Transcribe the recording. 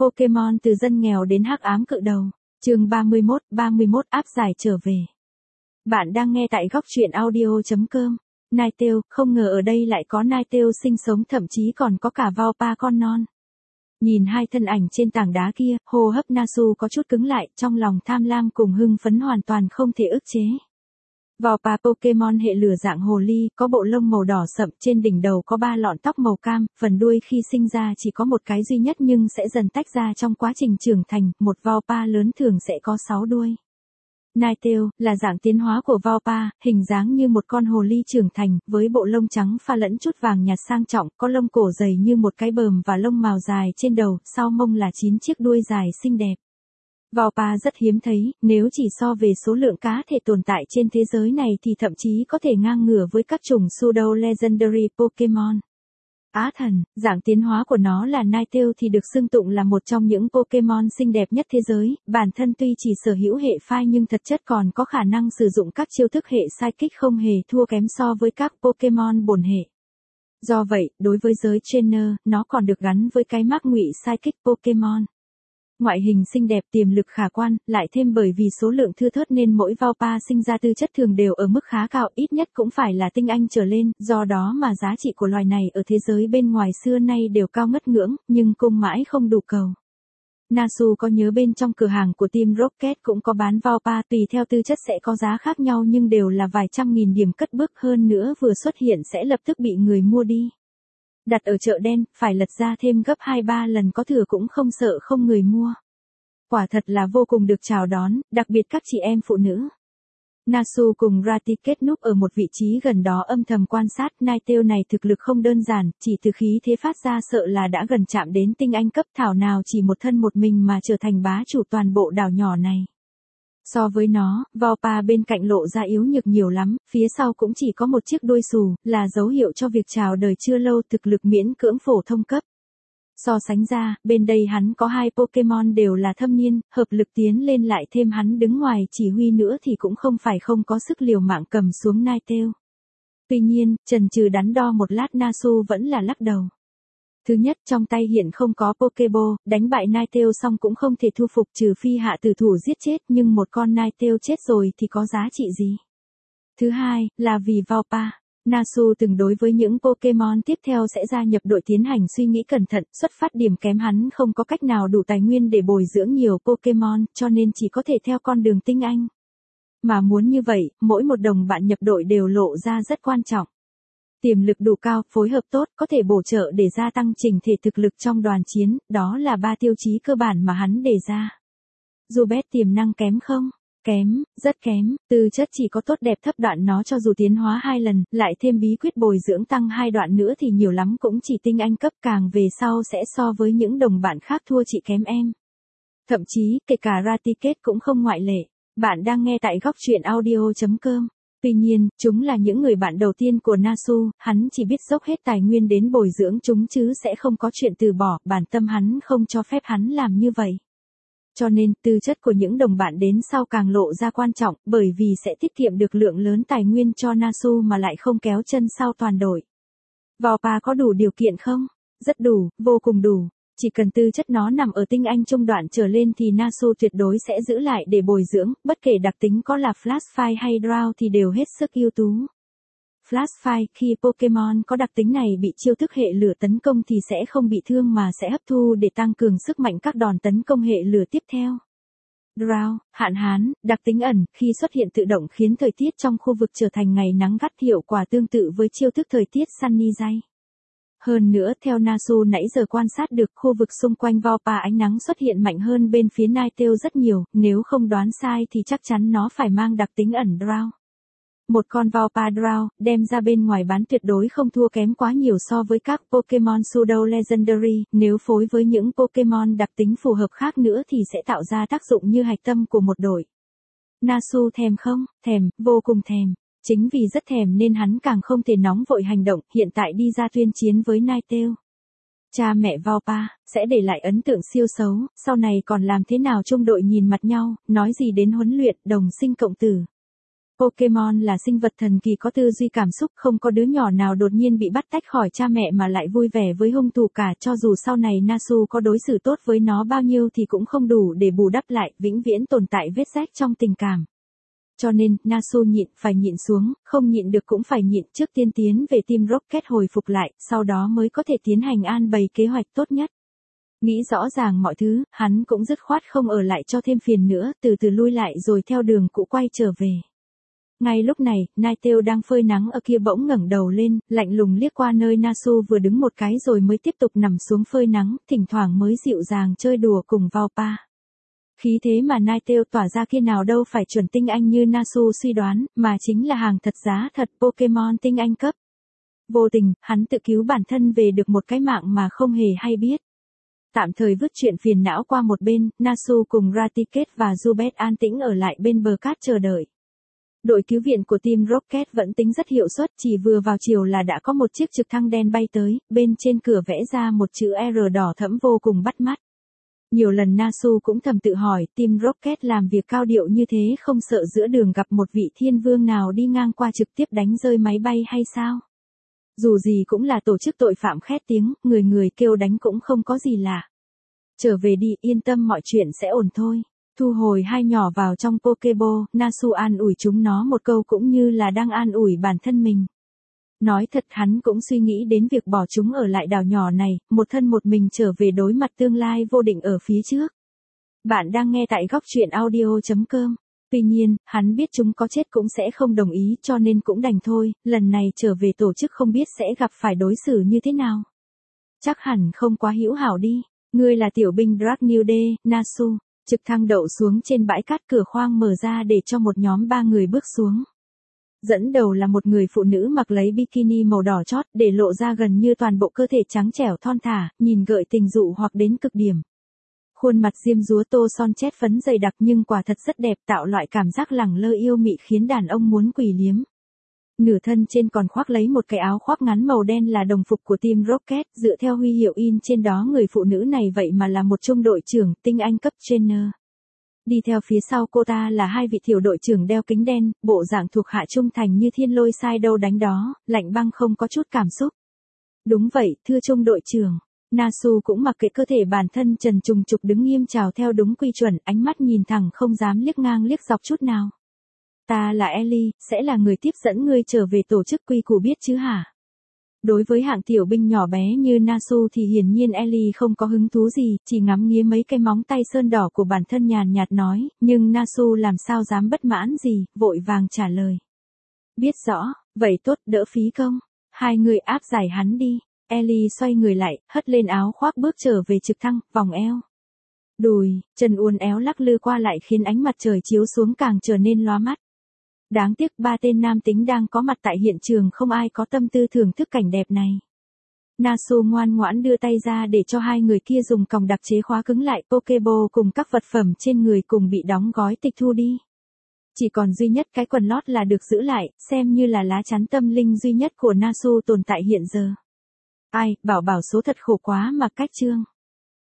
Pokemon từ dân nghèo đến hắc ám cự đầu. Chương 31 áp giải trở về. Bạn đang nghe tại góc truyện audio.com. Ninetale, không ngờ ở đây lại có Ninetale sinh sống, thậm chí còn có cả Vaopa con non. Nhìn hai thân ảnh trên tảng đá kia, hô hấp Nasu có chút cứng lại, trong lòng tham lam cùng hưng phấn hoàn toàn không thể ức chế. Vaopa Pokemon hệ lửa dạng hồ ly, có bộ lông màu đỏ sậm, trên đỉnh đầu có 3 lọn tóc màu cam, phần đuôi khi sinh ra chỉ có một cái duy nhất nhưng sẽ dần tách ra trong quá trình trưởng thành, một Vaopa lớn thường sẽ có 6 đuôi. Ninetale là dạng tiến hóa của Vaopa, hình dáng như một con hồ ly trưởng thành, với bộ lông trắng pha lẫn chút vàng nhạt sang trọng, có lông cổ dày như một cái bờm và lông mào dài trên đầu, sau mông là 9 chiếc đuôi dài xinh đẹp. Vaopa rất hiếm thấy, nếu chỉ so về số lượng cá thể tồn tại trên thế giới này thì thậm chí có thể ngang ngửa với các chủng Pseudo Legendary Pokemon. Á thần, dạng tiến hóa của nó là Ninetale thì được xưng tụng là một trong những Pokemon xinh đẹp nhất thế giới, bản thân tuy chỉ sở hữu hệ phai nhưng thật chất còn có khả năng sử dụng các chiêu thức hệ Psychic không hề thua kém so với các Pokemon bổn hệ. Do vậy, đối với giới trainer, nó còn được gắn với cái mác ngụy Psychic Pokemon. Ngoại hình xinh đẹp, tiềm lực khả quan, lại thêm bởi vì số lượng thưa thớt nên mỗi Vaopa sinh ra tư chất thường đều ở mức khá cao, ít nhất cũng phải là tinh anh trở lên, do đó mà giá trị của loài này ở thế giới bên ngoài xưa nay đều cao ngất ngưỡng, nhưng cung mãi không đủ cầu. Nasu có nhớ bên trong cửa hàng của Team Rocket cũng có bán Vaopa, tùy theo tư chất sẽ có giá khác nhau nhưng đều là vài trăm nghìn điểm cất bước, hơn nữa vừa xuất hiện sẽ lập tức bị người mua đi. Đặt ở chợ đen, phải lật ra thêm gấp 2-3 lần có thừa cũng không sợ không người mua. Quả thật là vô cùng được chào đón, đặc biệt các chị em phụ nữ. Nasu cùng Raticate núp ở một vị trí gần đó âm thầm quan sát. Ninetale này thực lực không đơn giản, chỉ từ khí thế phát ra sợ là đã gần chạm đến tinh anh cấp, thảo nào chỉ một thân một mình mà trở thành bá chủ toàn bộ đảo nhỏ này. So với nó, Vaopa bên cạnh lộ ra yếu nhược nhiều lắm, phía sau cũng chỉ có một chiếc đuôi xù, là dấu hiệu cho việc chào đời chưa lâu, thực lực miễn cưỡng phổ thông cấp. So sánh ra, bên đây hắn có 2 Pokemon đều là thâm niên, hợp lực tiến lên lại thêm hắn đứng ngoài chỉ huy nữa thì cũng không phải không có sức liều mạng cầm xuống Ninetale. Tuy nhiên, chần chừ đắn đo một lát Nasu vẫn là lắc đầu. Thứ nhất, trong tay hiện không có Pokeball, đánh bại Ninetale xong cũng không thể thu phục trừ phi hạ tử thủ giết chết, nhưng một con Ninetale chết rồi thì có giá trị gì. Thứ hai, là vì Vaopa. Nasu từng đối với những Pokemon tiếp theo sẽ gia nhập đội tiến hành suy nghĩ cẩn thận, xuất phát điểm kém hắn không có cách nào đủ tài nguyên để bồi dưỡng nhiều Pokemon, cho nên chỉ có thể theo con đường tinh anh. Mà muốn như vậy, mỗi một đồng bạn nhập đội đều lộ ra rất quan trọng. Tiềm lực đủ cao, phối hợp tốt, có thể bổ trợ để gia tăng chỉnh thể thực lực trong đoàn chiến, đó là 3 tiêu chí cơ bản mà hắn đề ra. Zubat tiềm năng kém không? Kém, rất kém, tư chất chỉ có tốt đẹp thấp đoạn nó cho dù tiến hóa 2 lần, lại thêm bí quyết bồi dưỡng tăng 2 đoạn nữa thì nhiều lắm cũng chỉ tinh anh cấp, càng về sau sẽ so với những đồng bạn khác thua chị kém em. Thậm chí, kể cả Raticate cũng không ngoại lệ. Bạn đang nghe tại góc truyện audio.com. Tuy nhiên, chúng là những người bạn đầu tiên của Nasu, hắn chỉ biết dốc hết tài nguyên đến bồi dưỡng chúng chứ sẽ không có chuyện từ bỏ, bản tâm hắn không cho phép hắn làm như vậy. Cho nên, tư chất của những đồng bạn đến sau càng lộ ra quan trọng, bởi vì sẽ tiết kiệm được lượng lớn tài nguyên cho Nasu mà lại không kéo chân sau toàn đội. Vaopa có đủ điều kiện không? Rất đủ, vô cùng đủ. Chỉ cần tư chất nó nằm ở tinh anh trung đoạn trở lên thì Nasu tuyệt đối sẽ giữ lại để bồi dưỡng, bất kể đặc tính có là Flash Fire hay Drow thì đều hết sức ưu tú. Flash Fire, khi Pokemon có đặc tính này bị chiêu thức hệ lửa tấn công thì sẽ không bị thương mà sẽ hấp thu để tăng cường sức mạnh các đòn tấn công hệ lửa tiếp theo. Drow, hạn hán, đặc tính ẩn, khi xuất hiện tự động khiến thời tiết trong khu vực trở thành ngày nắng gắt, hiệu quả tương tự với chiêu thức thời tiết Sunny Day. Hơn nữa, theo Nasu nãy giờ quan sát được, khu vực xung quanh Vaopa ánh nắng xuất hiện mạnh hơn bên phía Ninetale rất nhiều, nếu không đoán sai thì chắc chắn nó phải mang đặc tính ẩn Drow. Một con Vaopa Drow, đem ra bên ngoài bán tuyệt đối không thua kém quá nhiều so với các Pokemon Pseudo Legendary, nếu phối với những Pokemon đặc tính phù hợp khác nữa thì sẽ tạo ra tác dụng như hạch tâm của một đội. Nasu thèm không? Thèm, vô cùng thèm. Chính vì rất thèm nên hắn càng không thể nóng vội hành động, hiện tại đi ra tuyên chiến với Ninetale. Cha mẹ Vaopa, sẽ để lại ấn tượng siêu xấu, sau này còn làm thế nào chung đội nhìn mặt nhau, nói gì đến huấn luyện, đồng sinh cộng tử. Pokemon là sinh vật thần kỳ có tư duy cảm xúc, không có đứa nhỏ nào đột nhiên bị bắt tách khỏi cha mẹ mà lại vui vẻ với hung thủ cả, cho dù sau này Nasu có đối xử tốt với nó bao nhiêu thì cũng không đủ để bù đắp lại, vĩnh viễn tồn tại vết rách trong tình cảm. Cho nên, Nasu nhịn, phải nhịn xuống, không nhịn được cũng phải nhịn, trước tiên tiến về Team Rocket hồi phục lại, sau đó mới có thể tiến hành an bày kế hoạch tốt nhất. Nghĩ rõ ràng mọi thứ, hắn cũng dứt khoát không ở lại cho thêm phiền nữa, từ từ lui lại rồi theo đường cũ quay trở về. Ngay lúc này, Ninetale đang phơi nắng ở kia bỗng ngẩng đầu lên, lạnh lùng liếc qua nơi Nasu vừa đứng một cái rồi mới tiếp tục nằm xuống phơi nắng, thỉnh thoảng mới dịu dàng chơi đùa cùng Vaupa. Khí thế mà Ninetale tỏa ra kia nào đâu phải chuẩn tinh anh như Nasu suy đoán, mà chính là hàng thật giá thật Pokemon tinh anh cấp. Vô tình, hắn tự cứu bản thân về được một cái mạng mà không hề hay biết. Tạm thời vứt chuyện phiền não qua một bên, Nasu cùng Raticate và Zubat an tĩnh ở lại bên bờ cát chờ đợi. Đội cứu viện của Team Rocket vẫn tính rất hiệu suất, chỉ vừa vào chiều là đã có một chiếc trực thăng đen bay tới, bên trên cửa vẽ ra một chữ R đỏ thẫm vô cùng bắt mắt. Nhiều lần Nasu cũng thầm tự hỏi, Team Rocket làm việc cao điệu như thế không sợ giữa đường gặp một vị thiên vương nào đi ngang qua trực tiếp đánh rơi máy bay hay sao? Dù gì cũng là tổ chức tội phạm khét tiếng, người người kêu đánh cũng không có gì lạ. Trở về đi, yên tâm mọi chuyện sẽ ổn thôi. Thu hồi hai nhỏ vào trong Pokeball, Nasu an ủi chúng nó một câu cũng như là đang an ủi bản thân mình. Nói thật hắn cũng suy nghĩ đến việc bỏ chúng ở lại đảo nhỏ này, một thân một mình trở về đối mặt tương lai vô định ở phía trước. Bạn đang nghe tại góc truyện audio.com. Tuy nhiên, hắn biết chúng có chết cũng sẽ không đồng ý cho nên cũng đành thôi, lần này trở về tổ chức không biết sẽ gặp phải đối xử như thế nào. Chắc hẳn không quá hữu hảo đi. Ngươi là tiểu binh Dragnude, Nasu. Trực thăng đậu xuống trên bãi cát, cửa khoang mở ra để cho một nhóm 3 người bước xuống. Dẫn đầu là một người phụ nữ mặc lấy bikini màu đỏ chót để lộ ra gần như toàn bộ cơ thể trắng trẻo thon thả, nhìn gợi tình dụ hoặc đến cực điểm. Khuôn mặt diêm dúa tô son chét phấn dày đặc nhưng quả thật rất đẹp, tạo loại cảm giác lẳng lơ yêu mị khiến đàn ông muốn quỳ liếm. Nửa thân trên còn khoác lấy một cái áo khoác ngắn màu đen là đồng phục của Team Rocket, dựa theo huy hiệu in trên đó người phụ nữ này vậy mà là một trung đội trưởng, tinh anh cấp trainer. Đi theo phía sau cô ta là hai vị tiểu đội trưởng đeo kính đen, bộ dạng thuộc hạ trung thành như thiên lôi sai đâu đánh đó, lạnh băng không có chút cảm xúc. Đúng vậy, thưa trung đội trưởng. Nasu cũng mặc kệ cơ thể bản thân trần trùng trục đứng nghiêm chào theo đúng quy chuẩn, ánh mắt nhìn thẳng không dám liếc ngang liếc dọc chút nào. Ta là Ellie, sẽ là người tiếp dẫn ngươi trở về tổ chức quy củ biết chứ hả? Đối với hạng tiểu binh nhỏ bé như Nasu thì hiển nhiên Ellie không có hứng thú gì, chỉ ngắm nghía mấy cái móng tay sơn đỏ của bản thân nhàn nhạt nói, nhưng Nasu làm sao dám bất mãn gì, vội vàng trả lời. Biết rõ, vậy tốt, đỡ phí công. Hai người áp giải hắn đi. Ellie xoay người lại, hất lên áo khoác bước trở về trực thăng, vòng eo. Đùi, chân uốn éo lắc lư qua lại khiến ánh mặt trời chiếu xuống càng trở nên lóa mắt. Đáng tiếc 3 tên nam tính đang có mặt tại hiện trường không ai có tâm tư thưởng thức cảnh đẹp này. Nasu ngoan ngoãn đưa tay ra để cho hai người kia dùng còng đặc chế khóa cứng lại Pokeball cùng các vật phẩm trên người cùng bị đóng gói tịch thu đi. Chỉ còn duy nhất cái quần lót là được giữ lại, xem như là lá chắn tâm linh duy nhất của Nasu tồn tại hiện giờ. Ai, bảo số thật khổ quá mà cách chương.